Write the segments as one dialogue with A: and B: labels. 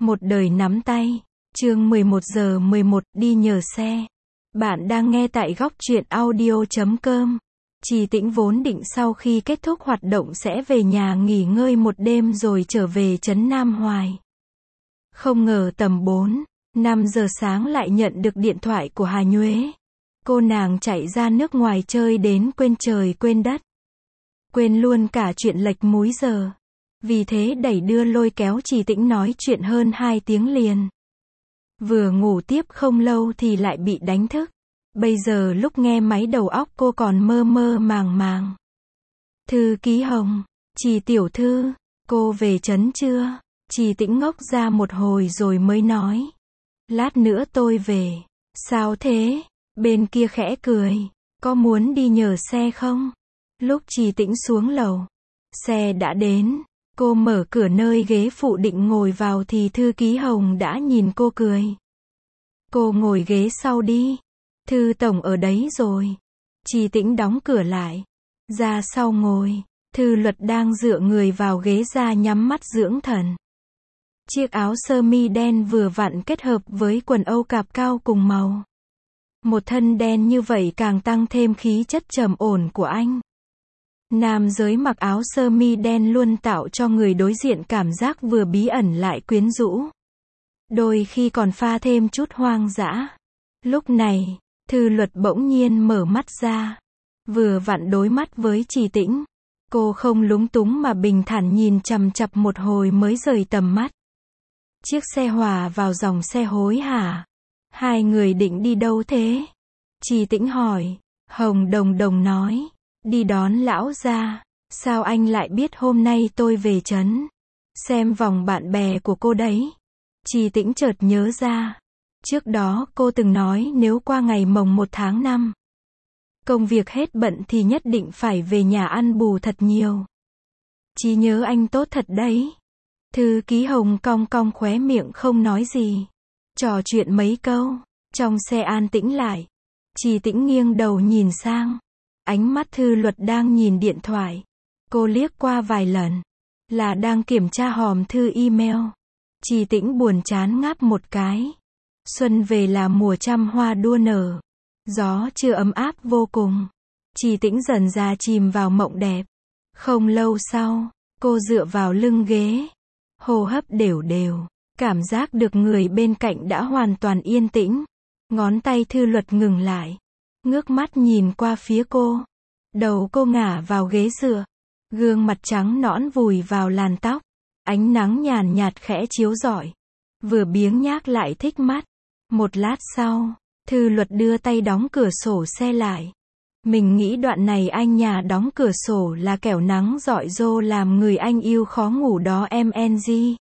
A: Một đời nắm tay. Chương 11:11 đi nhờ xe. Bạn đang nghe tại góc truyện audio.com. Trì Tĩnh vốn định sau khi kết thúc hoạt động sẽ về nhà nghỉ ngơi một đêm rồi trở về trấn Nam Hoài. Không ngờ tầm 4-5 giờ sáng lại nhận được điện thoại của Hà Nhuế. Cô nàng chạy ra nước ngoài chơi đến quên trời quên đất. Quên luôn cả chuyện lệch múi giờ. Vì thế đẩy đưa lôi kéo Trì Tĩnh nói chuyện hơn 2 tiếng liền. Vừa ngủ tiếp không lâu thì lại bị đánh thức. Bây giờ lúc nghe máy đầu óc cô còn mơ mơ màng màng. Thư ký Hồng, Trì tiểu thư, cô về trấn chưa? Trì Tĩnh ngốc ra một hồi rồi mới nói. Lát nữa tôi về. Sao thế? Bên kia khẽ cười. Có muốn đi nhờ xe không? Lúc Trì Tĩnh xuống lầu, xe đã đến. Cô mở cửa nơi ghế phụ định ngồi vào thì thư ký Hồng đã nhìn cô cười. Cô ngồi ghế sau đi. Thư tổng ở đấy rồi. Trì Tĩnh đóng cửa lại. Ra sau ngồi. Thư Luật đang dựa người vào ghế ra nhắm mắt dưỡng thần. Chiếc áo sơ mi đen vừa vặn kết hợp với quần âu cạp cao cùng màu. Một thân đen như vậy càng tăng thêm khí chất trầm ổn của anh. Nam giới mặc áo sơ mi đen luôn tạo cho người đối diện cảm giác vừa bí ẩn lại quyến rũ. Đôi khi còn pha thêm chút hoang dã. Lúc này, Thư Luật bỗng nhiên mở mắt ra. Vừa vặn đối mắt với Trì Tĩnh. Cô không lúng túng mà bình thản nhìn chằm chằm một hồi mới rời tầm mắt. Chiếc xe hòa vào dòng xe hối hả? Hai người định đi đâu thế? Trì Tĩnh hỏi. Hồng Đồng Đồng nói. Đi đón lão gia. Sao anh lại biết hôm nay tôi về trấn? Xem vòng bạn bè của cô đấy. Trì Tĩnh chợt nhớ ra. Trước đó cô từng nói nếu qua ngày mồng 1 tháng 5. Công việc hết bận thì nhất định phải về nhà ăn bù thật nhiều. Trí nhớ anh tốt thật đấy. Thư ký Hồng cong cong khóe miệng không nói gì. Trò chuyện mấy câu. Trong xe an tĩnh lại. Trì Tĩnh nghiêng đầu nhìn sang. Ánh mắt Thư Luật đang nhìn điện thoại. Cô liếc qua vài lần. Là đang kiểm tra hòm thư email. Trì Tĩnh buồn chán ngáp một cái. Xuân về là mùa trăm hoa đua nở. Gió chưa ấm áp vô cùng. Trì Tĩnh dần ra chìm vào mộng đẹp. Không lâu sau, cô dựa vào lưng ghế. Hô hấp đều đều. Cảm giác được người bên cạnh đã hoàn toàn yên tĩnh. Ngón tay Thư Luật ngừng lại. Ngước mắt nhìn qua phía cô. Đầu cô ngả vào ghế dựa. Gương mặt trắng nõn vùi vào làn tóc. Ánh nắng nhàn nhạt khẽ chiếu rọi. Vừa biếng nhác lại thích mắt. Một lát sau, Thư Luật đưa tay đóng cửa sổ xe lại. Mình nghĩ đoạn này anh nhà đóng cửa sổ là kẻo nắng rọi rô làm người anh yêu khó ngủ đó em NG.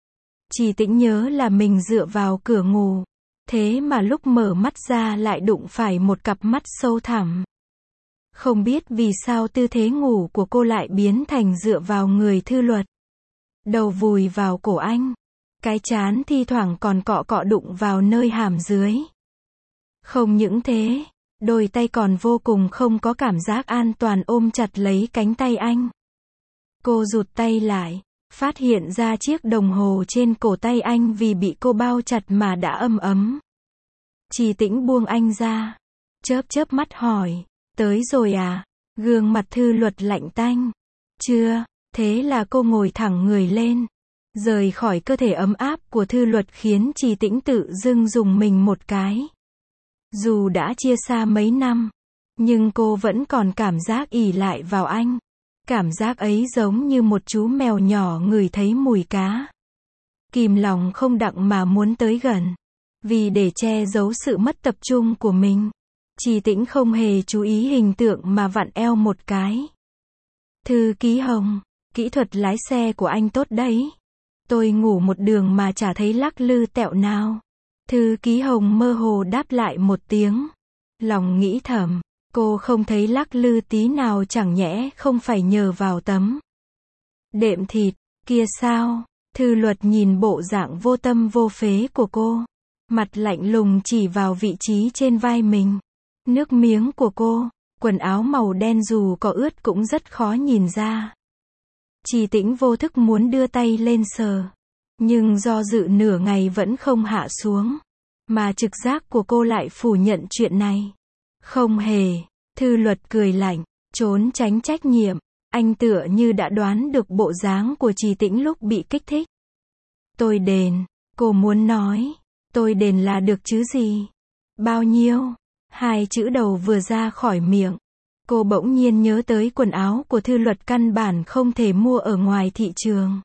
A: Trì Tĩnh nhớ là mình dựa vào cửa ngủ. Thế mà lúc mở mắt ra lại đụng phải một cặp mắt sâu thẳm. Không biết vì sao tư thế ngủ của cô lại biến thành dựa vào người Thư Luật. Đầu vùi vào cổ anh. Cái trán thi thoảng còn cọ cọ đụng vào nơi hàm dưới. Không những thế, đôi tay còn vô cùng không có cảm giác an toàn ôm chặt lấy cánh tay anh. Cô rụt tay lại, phát hiện ra chiếc đồng hồ trên cổ tay anh vì bị cô bao chặt mà đã ấm ấm. Trì Tĩnh buông anh ra, chớp chớp mắt hỏi, tới rồi à? Gương mặt Thư Luật lạnh tanh. Chưa. Thế là cô ngồi thẳng người lên, rời khỏi cơ thể ấm áp của Thư Luật khiến Trì Tĩnh tự dưng rùng mình một cái. Dù đã chia xa mấy năm, nhưng cô vẫn còn cảm giác ỷ lại vào anh. Cảm giác ấy giống như một chú mèo nhỏ ngửi thấy mùi cá. Kìm lòng không đặng mà muốn tới gần. Vì để che giấu sự mất tập trung của mình, Trì Tĩnh không hề chú ý hình tượng mà vặn eo một cái. Thư ký Hồng, kỹ thuật lái xe của anh tốt đấy. Tôi ngủ một đường mà chả thấy lắc lư tẹo nào. Thư ký Hồng mơ hồ đáp lại một tiếng. Lòng nghĩ thầm, cô không thấy lắc lư tí nào chẳng nhẽ không phải nhờ vào tấm đệm thịt kia sao? Thư Luật nhìn bộ dạng vô tâm vô phế của cô. Mặt lạnh lùng chỉ vào vị trí trên vai mình. Nước miếng của cô, quần áo màu đen dù có ướt cũng rất khó nhìn ra. Trì Tĩnh vô thức muốn đưa tay lên sờ. Nhưng do dự nửa ngày vẫn không hạ xuống. Mà trực giác của cô lại phủ nhận chuyện này. Không hề. Thư Luật cười lạnh, trốn tránh trách nhiệm. Anh tựa như đã đoán được bộ dáng của Trì Tĩnh lúc bị kích thích. Tôi đền. Cô muốn nói. Tôi đền là được chứ gì. Bao nhiêu? Hai chữ đầu vừa ra khỏi miệng. Cô bỗng nhiên nhớ tới quần áo của Thư Luật căn bản không thể mua ở ngoài thị trường.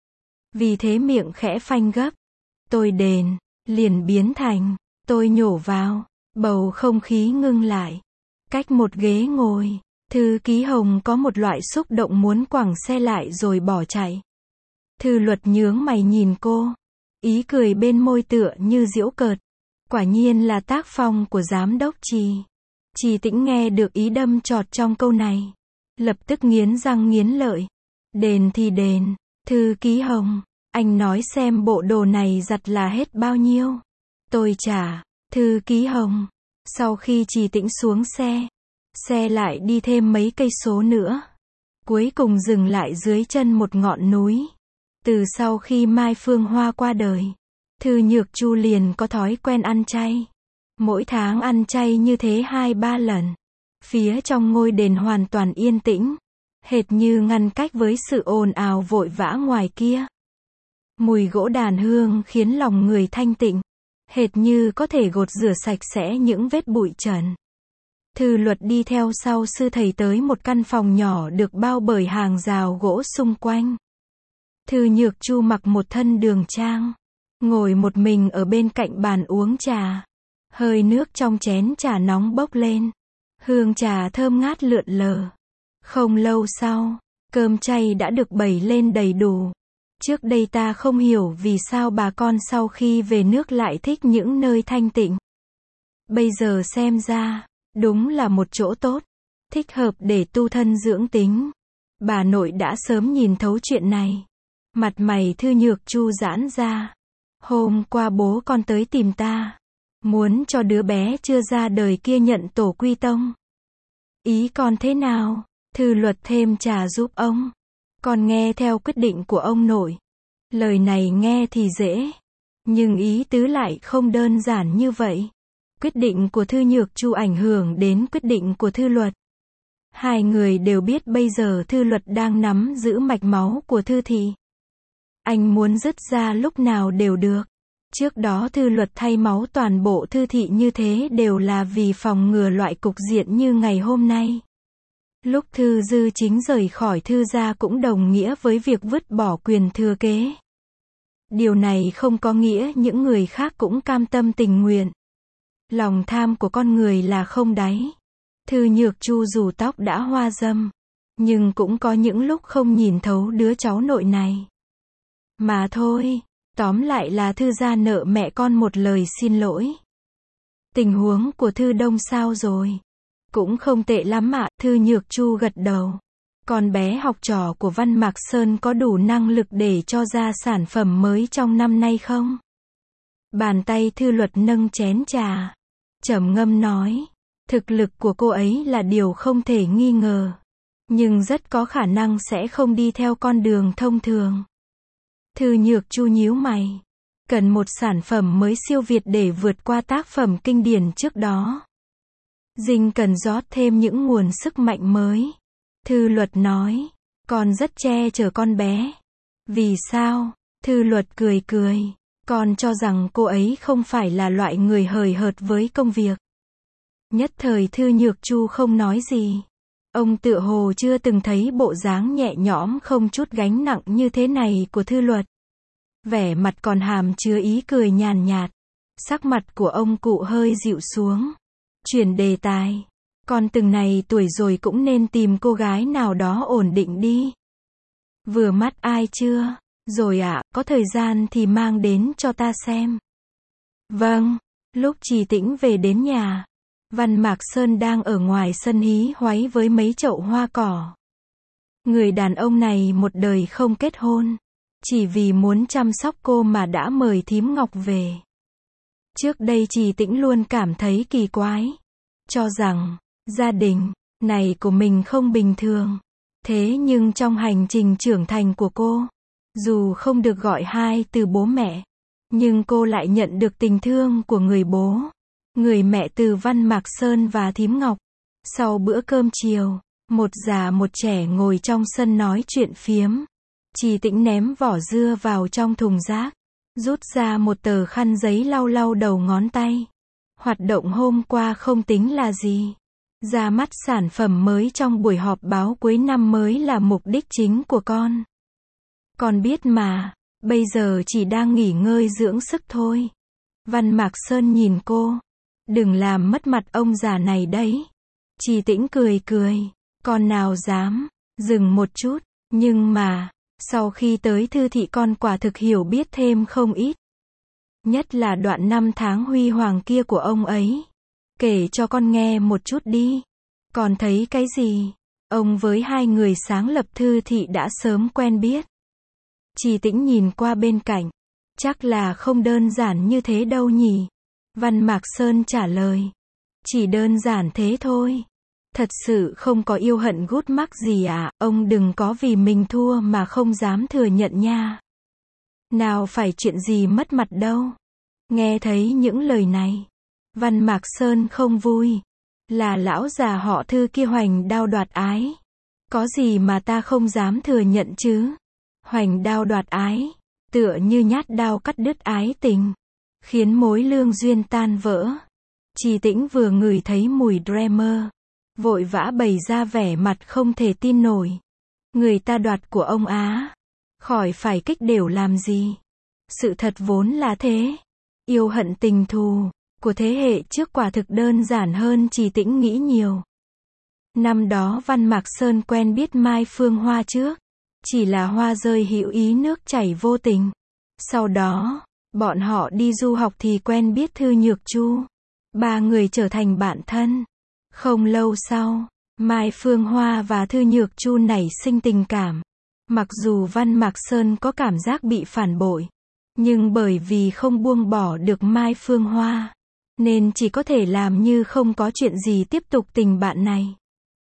A: Vì thế miệng khẽ phanh gấp. Tôi đền. Liền biến thành. Tôi nhổ vào. Bầu không khí ngưng lại. Cách một ghế ngồi. Thư ký Hồng có một loại xúc động muốn quẳng xe lại rồi bỏ chạy. Thư Luật nhướng mày nhìn cô. Ý cười bên môi tựa như giễu cợt. Quả nhiên là tác phong của giám đốc Trì. Trì Tĩnh nghe được ý đâm chọt trong câu này. Lập tức nghiến răng nghiến lợi. Đền thì đền. Thư ký Hồng, anh nói xem bộ đồ này giặt là hết bao nhiêu. Tôi trả. Thư ký Hồng. Sau khi Trì Tĩnh xuống xe lại đi thêm mấy cây số nữa. Cuối cùng dừng lại dưới chân một ngọn núi. Từ sau khi Mai Phương Hoa qua đời, Thư Nhược Chu liền có thói quen ăn chay. Mỗi tháng ăn chay như thế 2-3 lần. Phía trong ngôi đền hoàn toàn yên tĩnh. Hệt như ngăn cách với sự ồn ào vội vã ngoài kia. Mùi gỗ đàn hương khiến lòng người thanh tịnh. Hệt như có thể gột rửa sạch sẽ những vết bụi trần. Thư Luật đi theo sau sư thầy tới một căn phòng nhỏ được bao bởi hàng rào gỗ xung quanh. Thư Nhược Chu mặc một thân đường trang. Ngồi một mình ở bên cạnh bàn uống trà. Hơi nước trong chén trà nóng bốc lên. Hương trà thơm ngát lượn lờ. Không lâu sau, cơm chay đã được bày lên đầy đủ. Trước đây ta không hiểu vì sao bà con sau khi về nước lại thích những nơi thanh tịnh. Bây giờ xem ra, đúng là một chỗ tốt, thích hợp để tu thân dưỡng tính. Bà nội đã sớm nhìn thấu chuyện này. Mặt mày Thư Nhược Chu giãn ra. Hôm qua bố con tới tìm ta. Muốn cho đứa bé chưa ra đời kia nhận tổ quy tông. Ý con thế nào? Thư Luật thêm trà giúp ông. Con nghe theo quyết định của ông nội. Lời này nghe thì dễ. Nhưng ý tứ lại không đơn giản như vậy. Quyết định của Thư Nhược Chu ảnh hưởng đến quyết định của Thư Luật. Hai người đều biết bây giờ Thư Luật đang nắm giữ mạch máu của Thư thị. Anh muốn dứt ra lúc nào đều được. Trước đó Thư Luật thay máu toàn bộ Thư thị như thế đều là vì phòng ngừa loại cục diện như ngày hôm nay. Lúc Thư Dư Chính rời khỏi Thư gia cũng đồng nghĩa với việc vứt bỏ quyền thừa kế. Điều này không có nghĩa những người khác cũng cam tâm tình nguyện. Lòng tham của con người là không đáy. Thư Nhược Chu dù tóc đã hoa râm, nhưng cũng có những lúc không nhìn thấu đứa cháu nội này. Mà thôi, tóm lại là Thư gia nợ mẹ con một lời xin lỗi. Tình huống của Thư Đông sao rồi? Cũng không tệ lắm ạ, Thư Nhược Chu gật đầu. Con bé học trò của Văn Mạc Sơn có đủ năng lực để cho ra sản phẩm mới trong năm nay không? Bàn tay Thư Luật nâng chén trà. Trầm ngâm nói. Thực lực của cô ấy là điều không thể nghi ngờ. Nhưng rất có khả năng sẽ không đi theo con đường thông thường. Thư Nhược Chu nhíu mày. Cần một sản phẩm mới siêu việt để vượt qua tác phẩm kinh điển trước đó. Dinh cần rót thêm những nguồn sức mạnh mới. Thư Luật nói. Con rất che chở con bé. Vì sao? Thư Luật cười cười. Con cho rằng cô ấy không phải là loại người hời hợt với công việc. Nhất thời Thư Nhược Chu không nói gì. Ông tựa hồ chưa từng thấy bộ dáng nhẹ nhõm không chút gánh nặng như thế này của Thư Luật. Vẻ mặt còn hàm chứa ý cười nhàn nhạt. Sắc mặt của ông cụ hơi dịu xuống. Chuyển đề tài. Con từng này tuổi rồi cũng nên tìm cô gái nào đó ổn định đi. Vừa mắt ai chưa? Rồi ạ, có thời gian thì mang đến cho ta xem. Vâng. Lúc Trì Tĩnh về đến nhà, Văn Mạc Sơn đang ở ngoài sân hí hoáy với mấy chậu hoa cỏ. Người đàn ông này một đời không kết hôn. Chỉ vì muốn chăm sóc cô mà đã mời thím Ngọc về. Trước đây Trì Tĩnh luôn cảm thấy kỳ quái. Cho rằng, gia đình này của mình không bình thường. Thế nhưng trong hành trình trưởng thành của cô, Dù không được gọi hai từ bố mẹ, nhưng cô lại nhận được tình thương của người bố, người mẹ từ Văn Mạc Sơn và Thím Ngọc. Sau bữa cơm chiều, một già một trẻ ngồi trong sân nói chuyện phiếm. Trì Tĩnh ném vỏ dưa vào trong thùng rác, rút ra một tờ khăn giấy lau lau đầu ngón tay. Hoạt động hôm qua không tính là gì. Ra mắt sản phẩm mới trong buổi họp báo cuối năm mới là mục đích chính của con. Con biết mà, bây giờ chỉ đang nghỉ ngơi dưỡng sức thôi. Văn Mạc Sơn nhìn cô. Đừng làm mất mặt ông già này đấy. Trì Tĩnh cười cười. Con nào dám. Dừng một chút. Nhưng mà, sau khi tới thư thị con quả thực hiểu biết thêm không ít. Nhất là đoạn năm tháng huy hoàng kia của ông ấy. Kể cho con nghe một chút đi. Con thấy cái gì? Ông với hai người sáng lập thư thị đã sớm quen biết. Trì Tĩnh nhìn qua bên cạnh. Chắc là không đơn giản như thế đâu nhỉ? Văn Mạc Sơn trả lời. Chỉ đơn giản thế thôi. Thật sự không có yêu hận gút mắc gì à? Ông đừng có vì mình thua mà không dám thừa nhận nha. Nào phải chuyện gì mất mặt đâu. Nghe thấy những lời này, Văn Mạc Sơn không vui. Là lão già họ Thư kia hoành đao đoạt ái. Có gì mà ta không dám thừa nhận chứ? Hoành đao đoạt ái, tựa như nhát đao cắt đứt ái tình, khiến mối lương duyên tan vỡ. Trì Tĩnh vừa ngửi thấy mùi Dreamer, vội vã bày ra vẻ mặt không thể tin nổi. Người ta đoạt của ông á, khỏi phải kích đều làm gì. Sự thật vốn là thế. Yêu hận tình thù của thế hệ trước quả thực đơn giản hơn Trì Tĩnh nghĩ nhiều. Năm đó Văn Mạc Sơn quen biết Mai Phương Hoa trước, chỉ là hoa rơi hữu ý nước chảy vô tình. Sau đó, bọn họ đi du học thì quen biết Thư Nhược Chu. Ba người trở thành bạn thân. Không lâu sau, Mai Phương Hoa và Thư Nhược Chu nảy sinh tình cảm. Mặc dù Văn Mạc Sơn có cảm giác bị phản bội, nhưng bởi vì không buông bỏ được Mai Phương Hoa, nên chỉ có thể làm như không có chuyện gì tiếp tục tình bạn này.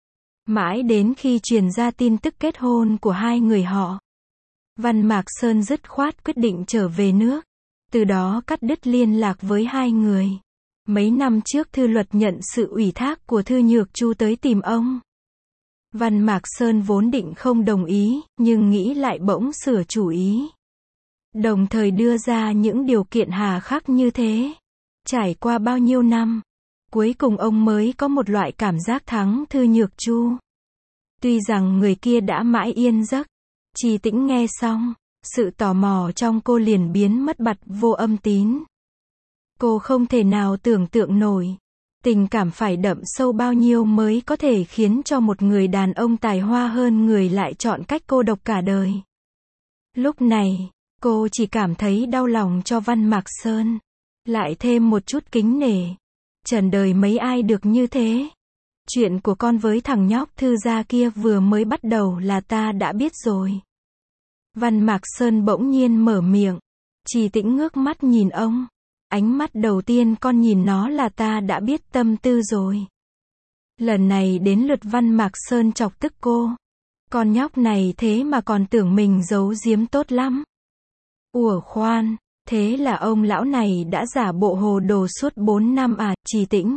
A: Mãi đến khi truyền ra tin tức kết hôn của hai người họ, Văn Mạc Sơn dứt khoát quyết định trở về nước, từ đó cắt đứt liên lạc với hai người. Mấy năm trước Thư Luật nhận sự ủy thác của Thư Nhược Chu tới tìm ông. Văn Mạc Sơn vốn định không đồng ý, nhưng nghĩ lại bỗng sửa chủ ý. Đồng thời đưa ra những điều kiện hà khắc như thế. Trải qua bao nhiêu năm, cuối cùng ông mới có một loại cảm giác thắng Thư Nhược Chu. Tuy rằng người kia đã mãi yên giấc. Trì Tĩnh nghe xong, sự tò mò trong cô liền biến mất bặt vô âm tín. Cô không thể nào tưởng tượng nổi, tình cảm phải đậm sâu bao nhiêu mới có thể khiến cho một người đàn ông tài hoa hơn người lại chọn cách cô độc cả đời. Lúc này, cô chỉ cảm thấy đau lòng cho Văn Mạc Sơn, lại thêm một chút kính nể. Trần đời mấy ai được như thế. Chuyện của con với thằng nhóc Thư gia kia vừa mới bắt đầu là ta đã biết rồi. Văn Mạc Sơn bỗng nhiên mở miệng. Trì Tĩnh ngước mắt nhìn ông. Ánh mắt đầu tiên con nhìn nó là ta đã biết tâm tư rồi. Lần này đến lượt Văn Mạc Sơn chọc tức cô. Con nhóc này thế mà còn tưởng mình giấu giếm tốt lắm. Ủa khoan, thế là ông lão này đã giả bộ hồ đồ suốt 4 năm à? Trì Tĩnh.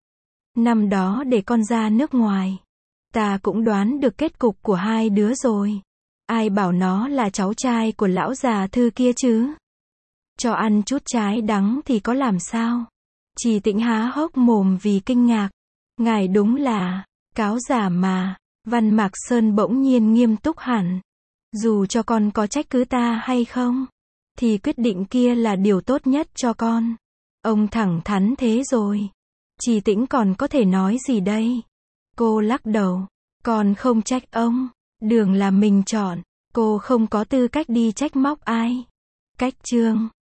A: Năm đó để con ra nước ngoài, ta cũng đoán được kết cục của hai đứa rồi. Ai bảo nó là cháu trai của lão già Thư kia chứ? Cho ăn chút trái đắng thì có làm sao? Trì Tĩnh há hốc mồm vì kinh ngạc. Ngài đúng là cáo giả mà. Văn Mạc Sơn bỗng nhiên nghiêm túc hẳn. Dù cho con có trách cứ ta hay không, thì quyết định kia là điều tốt nhất cho con. Ông thẳng thắn thế rồi. Trì Tĩnh còn có thể nói gì đây? Cô lắc đầu. Con không trách ông. Đường là mình chọn. Cô không có tư cách đi trách móc ai. Cách chương